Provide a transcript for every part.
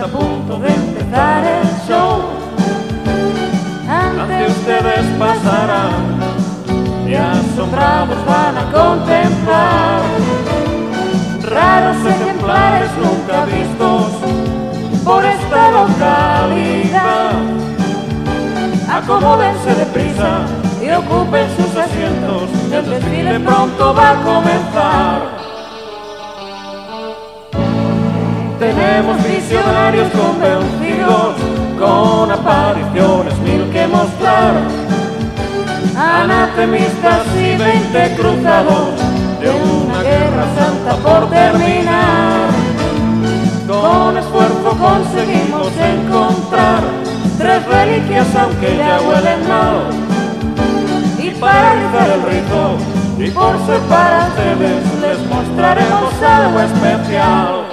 a punto de empezar el show. Ante ustedes pasarán y asombrados van a contemplar raros ejemplares nunca vistos por esta localidad. Acomódense deprisa y ocupen sus asientos, el desfile pronto va a comenzar. Tenemos visionarios convencidos con apariciones mil que mostrar, anatemistas y 20 cruzados de una guerra santa por terminar. Con esfuerzo conseguimos encontrar 3 reliquias aunque ya huelen mal, y para rizar el rito y por ser para ustedes les mostraremos algo especial.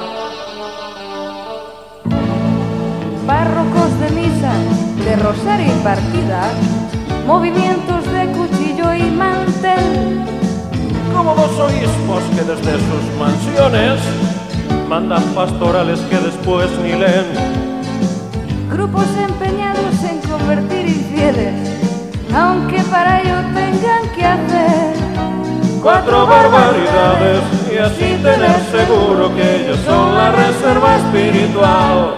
Párrocos de misa, de rosario y partida, movimientos de cuchillo y mantel. Como 2 obispos que desde sus mansiones mandan pastorales que después ni leen. Grupos empeñados en convertir infieles, aunque para ello tengan que hacer 4 barbaridades y así tener seguro que ellos son la reserva espiritual.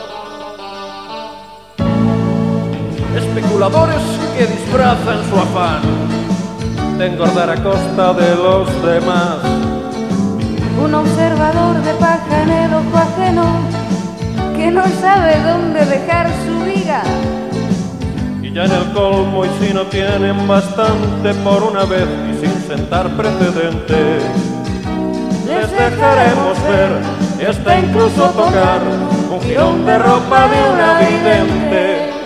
Especuladores que disfrazan su afán de engordar a costa de los demás. Un observador de paja en el ojo ajeno que no sabe dónde dejar su viga. Y ya en el colmo, y si no tienen bastante por una vez y sin sentar precedente, les dejaremos ver y hasta incluso tocar un jirón de ropa de una vidente.